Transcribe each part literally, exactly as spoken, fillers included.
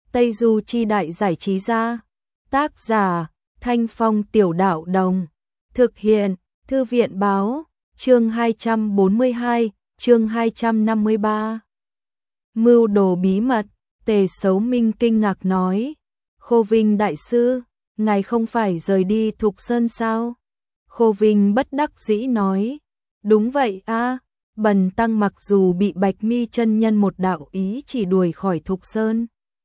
Tây Du Chi Đại Giải Trí Gia. Tác giả Thanh Phong Tiểu Đạo Đồng. Thực hiện Thư viện Báo. Chương hai trăm bốn mươi hai, chương hai trăm năm mươi ba. Mưu đồ bí mật. Tề Sấu Minh kinh ngạc nói: Khô Vinh đại sư, ngài không phải rời đi Thục Sơn sao? Khô Vinh bất đắc dĩ nói: Đúng vậy a, bần tăng mặc dù bị Bạch Mi chân nhân một đạo ý chỉ đuổi khỏi Thục Sơn,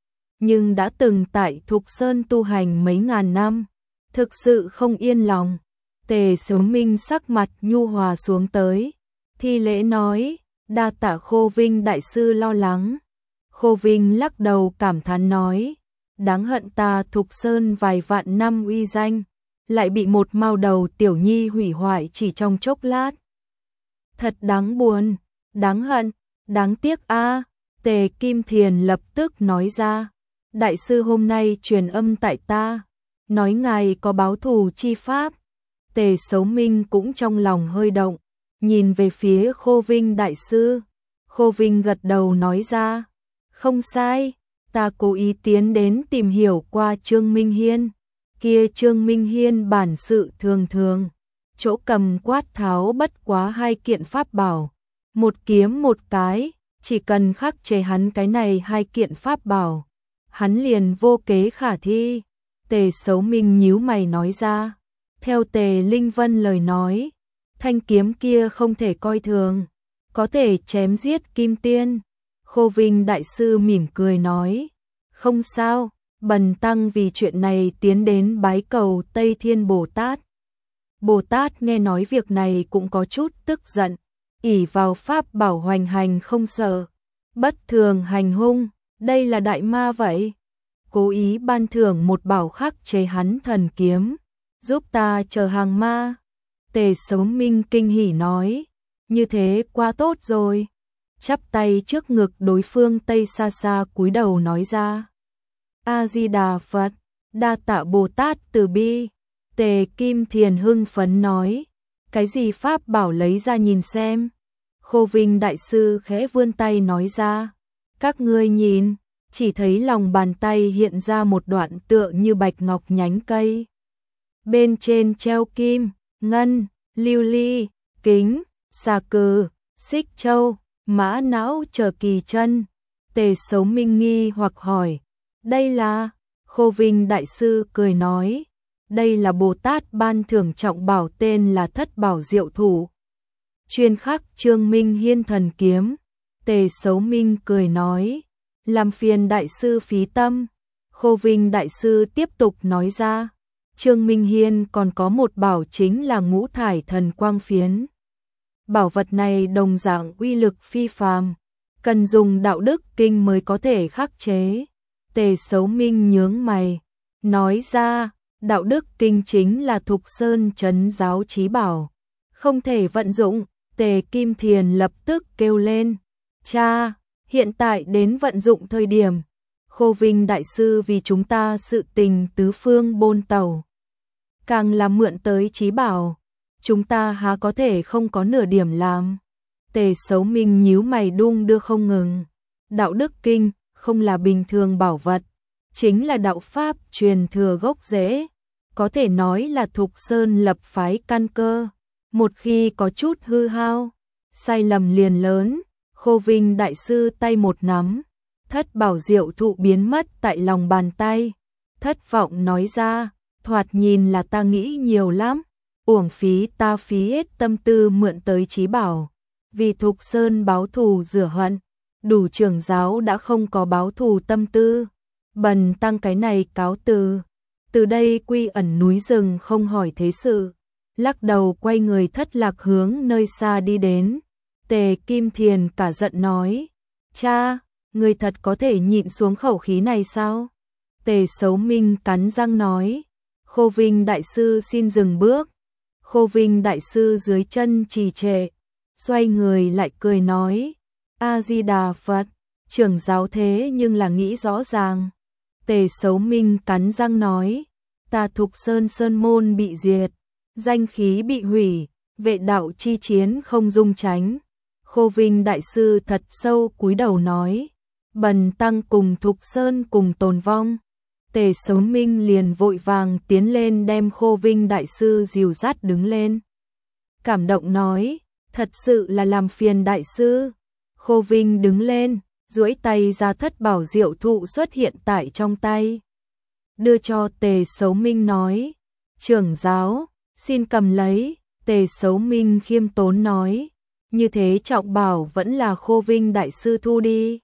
nhưng đã từng tại Thục Sơn tu hành mấy ngàn năm, thực sự không yên lòng. Tề Sấu Minh sắc mặt nhu hòa xuống tới, thi lễ nói: Đa tạ Khô Vinh đại sư lo lắng. Khô Vinh lắc đầu cảm thán nói: Đáng hận ta Thục Sơn vài vạn năm uy danh, lại bị một mao đầu tiểu nhi hủy hoại chỉ trong chốc lát. Thật đáng buồn, đáng hận, đáng tiếc a. Tề Kim Thiền lập tức nói ra: Đại sư hôm nay truyền âm tại ta, nói ngài có báo thù chi pháp. Tề Sấu Minh cũng trong lòng hơi động, nhìn về phía Khô Vinh đại sư. Khô Vinh gật đầu nói ra: Không sai, ta cố ý tiến đến tìm hiểu qua Trương Minh Hiên. Kia Trương Minh Hiên bản sự thường thường, chỗ cầm quát tháo bất quá hai kiện pháp bảo, một kiếm một cái, chỉ cần khắc chế hắn cái này hai kiện pháp bảo, hắn liền vô kế khả thi. Tề Sấu Minh nhíu mày nói ra: Theo Tề Linh Vân lời nói, thanh kiếm kia không thể coi thường, có thể chém giết kim tiên. Khô Vinh đại sư mỉm cười nói: Không sao, bần tăng vì chuyện này tiến đến bái cầu Tây Thiên Bồ Tát. Bồ Tát nghe nói việc này cũng có chút tức giận, ỷ vào pháp bảo hoành hành không sợ, bất thường hành hung, đây là đại ma vậy. Cố ý ban thưởng một bảo khắc chế hắn thần kiếm, giúp ta chờ hàng ma. Tề Sấu Minh kinh hỉ nói: Như thế quá tốt rồi. Chắp tay trước ngực đối phương Tây xa xa cúi đầu nói ra: A Di Đà Phật, đa tạ Bồ Tát từ bi. Tề Kim Thiền hưng phấn nói: Cái gì pháp bảo lấy ra nhìn xem. Khô Vinh đại sư khẽ vươn tay nói ra: Các ngươi nhìn. Chỉ thấy lòng bàn tay hiện ra một đoạn tựa như bạch ngọc nhánh cây, bên trên treo kim, ngân, lưu ly, kính, xà cừ, xích châu, mã não chờ kỳ chân. Tề Sấu Minh nghi hoặc hỏi: Đây là? Khô Vinh đại sư cười nói: Đây là Bồ Tát ban thưởng trọng bảo, tên là Thất Bảo Diệu Thủ, chuyên khắc Trương Minh Hiên thần kiếm. Tề Sấu Minh cười nói: Làm phiền đại sư phí tâm. Khô Vinh đại sư tiếp tục nói ra: Trương Minh Hiên còn có một bảo chính là Ngũ Thải Thần Quang Phiến. Bảo vật này đồng dạng uy lực phi phàm, cần dùng đạo đức kinh mới có thể khắc chế. Tề Sấu Minh nhướng mày, nói ra: Đạo đức kinh chính là Thục Sơn trấn giáo chí bảo, không thể vận dụng. Tề Kim Thiền lập tức kêu lên: Cha, hiện tại đến vận dụng thời điểm. Khô Vinh đại sư vì chúng ta sự tình tứ phương bôn tàu, càng là mượn tới chí bảo, chúng ta há có thể không có nửa điểm làm. Tề Sấu Minh nhíu mày đung đưa không ngừng. Đạo đức kinh không là bình thường bảo vật, chính là đạo pháp truyền thừa gốc rễ, có thể nói là Thục Sơn lập phái căn cơ. Một khi có chút hư hao, sai lầm liền lớn. Khô Vinh đại sư tay một nắm, Thất Bảo Diệu Thụ biến mất tại lòng bàn tay, thất vọng nói ra: Thoạt nhìn là ta nghĩ nhiều lắm, uổng phí ta phí hết tâm tư mượn tới chí bảo, vì Thục Sơn báo thù rửa hận, đủ trưởng giáo đã không có báo thù tâm tư, bần tăng cái này cáo từ. Từ đây quy ẩn núi rừng không hỏi thế sự, lắc đầu quay người thất lạc hướng nơi xa đi đến. Tề Kim Thiền cả giận nói: Cha, người thật có thể nhịn xuống khẩu khí này sao? Tề Sấu Minh cắn răng nói: Khô Vinh đại sư xin dừng bước. Khô Vinh đại sư dưới chân trì trệ, xoay người lại cười nói: A Di Đà Phật, trưởng giáo thế nhưng là nghĩ rõ ràng. Tề Sấu Minh cắn răng nói: Ta Thục Sơn sơn môn bị diệt, danh khí bị hủy, vệ đạo chi chiến không dung tránh. Khô Vinh đại sư thật sâu cúi đầu nói: Bần tăng cùng Thục Sơn cùng tồn vong. Tề Xấu Minh liền vội vàng tiến lên đem Khô Vinh đại sư dìu dắt đứng lên. Cảm động nói, thật sự là làm phiền đại sư. Khô Vinh đứng lên, duỗi tay ra thất bảo diệu thụ xuất hiện tại trong tay. Đưa cho Tề Xấu Minh nói, trưởng giáo, xin cầm lấy. Tề Xấu Minh khiêm tốn nói, như thế trọng bảo vẫn là Khô Vinh đại sư thu đi.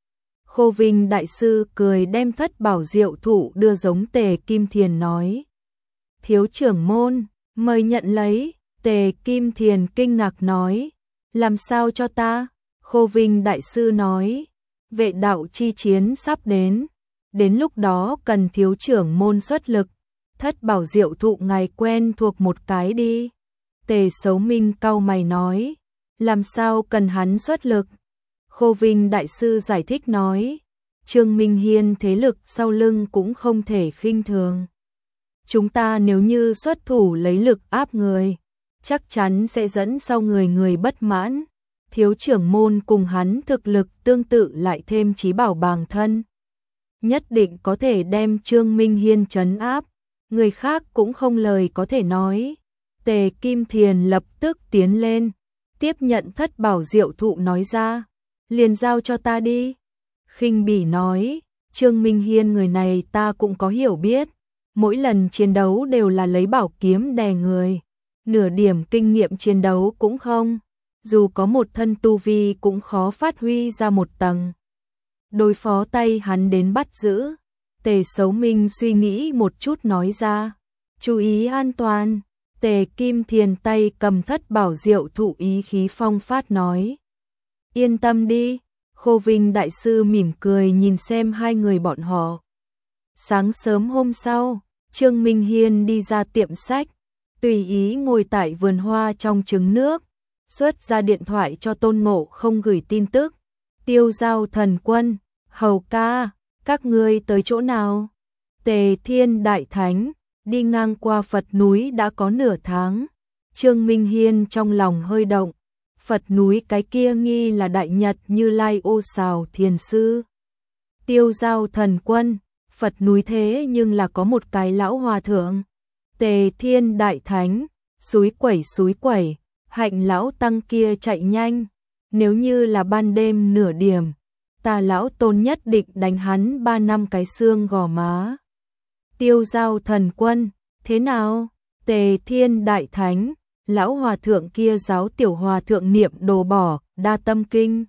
Khô Vinh đại sư cười đem thất bảo diệu thụ đưa giống Tề Kim Thiền nói. Thiếu trưởng môn, mời nhận lấy. Tề Kim Thiền kinh ngạc nói, làm sao cho ta? Khô Vinh đại sư nói, vệ đạo chi chiến sắp đến, đến lúc đó cần thiếu trưởng môn xuất lực, thất bảo diệu thụ ngài quen thuộc một cái đi. Tề Xấu Minh cau mày nói, làm sao cần hắn xuất lực? Khô Vinh đại sư giải thích nói, Trương Minh Hiên thế lực sau lưng cũng không thể khinh thường. Chúng ta nếu như xuất thủ lấy lực áp người, chắc chắn sẽ dẫn sau người người bất mãn. Thiếu trưởng môn cùng hắn thực lực tương tự lại thêm trí bảo bàng thân, nhất định có thể đem Trương Minh Hiên trấn áp, người khác cũng không lời có thể nói. Tề Kim Thiền lập tức tiến lên, tiếp nhận thất bảo diệu thụ nói ra, liền giao cho ta đi. Khinh bỉ nói, Trương Minh Hiên người này ta cũng có hiểu biết, mỗi lần chiến đấu đều là lấy bảo kiếm đè người, nửa điểm kinh nghiệm chiến đấu cũng không, dù có một thân tu vi cũng khó phát huy ra một tầng. Đối phó tay hắn đến bắt giữ. Tề Xấu Minh suy nghĩ một chút nói ra, chú ý an toàn. Tề Kim Thiền tay cầm thất bảo diệu thụ ý khí phong phát nói, yên tâm đi. Khô Vinh đại sư mỉm cười nhìn xem hai người bọn họ. Sáng sớm hôm sau, Trương Minh Hiên đi ra tiệm sách, tùy ý ngồi tại vườn hoa trong trứng nước, xuất ra điện thoại cho Tôn Ngộ Không gửi tin tức. Tiêu Giao Thần Quân, hầu ca, các ngươi tới chỗ nào? Tề Thiên Đại Thánh, đi ngang qua Phật núi đã có nửa tháng. Trương Minh Hiên trong lòng hơi động, Phật núi cái kia nghi là Đại Nhật Như Lai Ô Sào Thiền Sư. Tiêu Giao Thần Quân, Phật núi thế nhưng là có một cái lão hòa thượng. Tề Thiên Đại Thánh, xúi quẩy xúi quẩy, hạnh lão tăng kia chạy nhanh, nếu như là ban đêm nửa điểm, ta lão tôn nhất định đánh hắn ba năm cái xương gò má. Tiêu Giao Thần Quân, thế nào? Tề Thiên Đại Thánh, lão hòa thượng kia giáo tiểu hòa thượng niệm đồ bỏ, đa tâm kinh.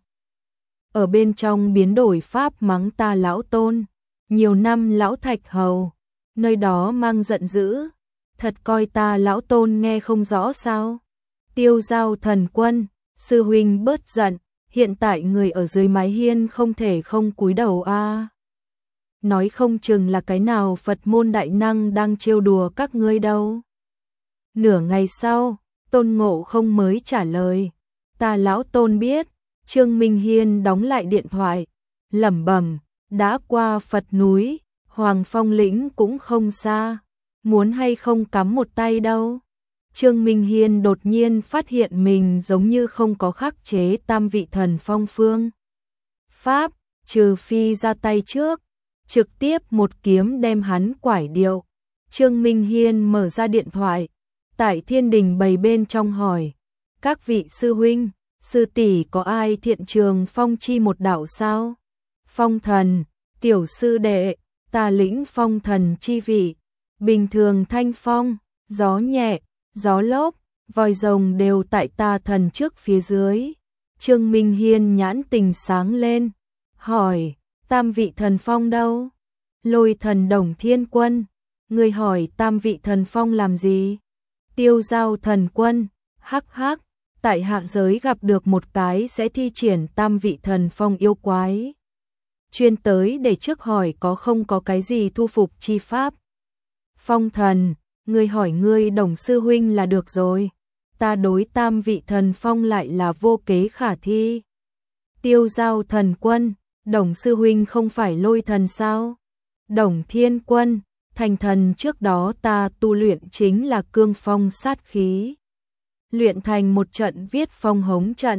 Ở bên trong biến đổi pháp mắng ta lão tôn, nhiều năm lão thạch hầu, nơi đó mang giận dữ, thật coi ta lão tôn nghe không rõ sao? Tiêu Giao Thần Quân, sư huynh bớt giận, hiện tại người ở dưới mái hiên không thể không cúi đầu a. À. Nói không chừng là cái nào Phật môn đại năng đang trêu đùa các ngươi đâu. Nửa ngày sau, Tôn Ngộ Không mới trả lời, ta lão tôn biết. Trương Minh Hiên đóng lại điện thoại, lẩm bẩm, đã qua Phật núi, Hoàng Phong lĩnh cũng không xa, muốn hay không cắm một tay đâu. Trương Minh Hiên đột nhiên phát hiện mình giống như không có khắc chế tam vị thần phong phương pháp, trừ phi ra tay trước, trực tiếp một kiếm đem hắn quải điệu. Trương Minh Hiên mở ra điện thoại, tại thiên đình bày bên trong hỏi, các vị sư huynh, sư tỷ có ai thiện trường phong chi một đạo sao? Phong thần, tiểu sư đệ, ta lĩnh phong thần chi vị, bình thường thanh phong, gió nhẹ, gió lốc, voi rồng đều tại ta thần trước phía dưới. Trương Minh Hiên nhãn tình sáng lên, hỏi, tam vị thần phong đâu? Lôi thần Đồng Thiên Quân, người hỏi tam vị thần phong làm gì? Tiêu Giao Thần Quân, hắc hắc, tại hạ giới gặp được một cái sẽ thi triển tam vị thần phong yêu quái. Chuyên tới để trước hỏi có không có cái gì thu phục chi pháp. Phong thần, ngươi hỏi ngươi Đồng sư huynh là được rồi, ta đối tam vị thần phong lại là vô kế khả thi. Tiêu Giao Thần Quân, Đồng sư huynh không phải lôi thần sao? Đồng Thiên Quân, thành thần trước đó ta tu luyện chính là cương phong sát khí, luyện thành một trận viết phong hống trận,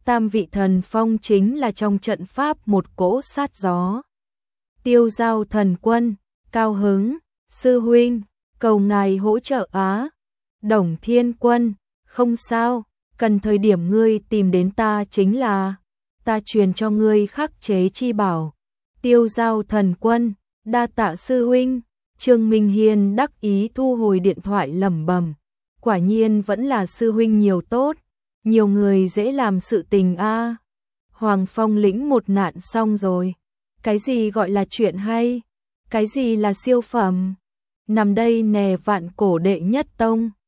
tam vị thần phong chính là trong trận pháp một cỗ sát gió. Tiêu Giao thần quân, cao hứng, sư huynh, cầu ngài hỗ trợ á. Đồng Thiên Quân, không sao, cần thời điểm ngươi tìm đến ta chính là, ta truyền cho ngươi khắc chế chi bảo. Tiêu Giao thần quân, đa tạ sư huynh. Trương Minh Hiên đắc ý thu hồi điện thoại lẩm bẩm, quả nhiên vẫn là sư huynh nhiều tốt, nhiều người dễ làm sự tình a. Hoàng Phong lĩnh một nạn xong rồi. Cái gì gọi là chuyện hay? Cái gì là siêu phẩm? Nằm đây nè vạn cổ đệ nhất tông.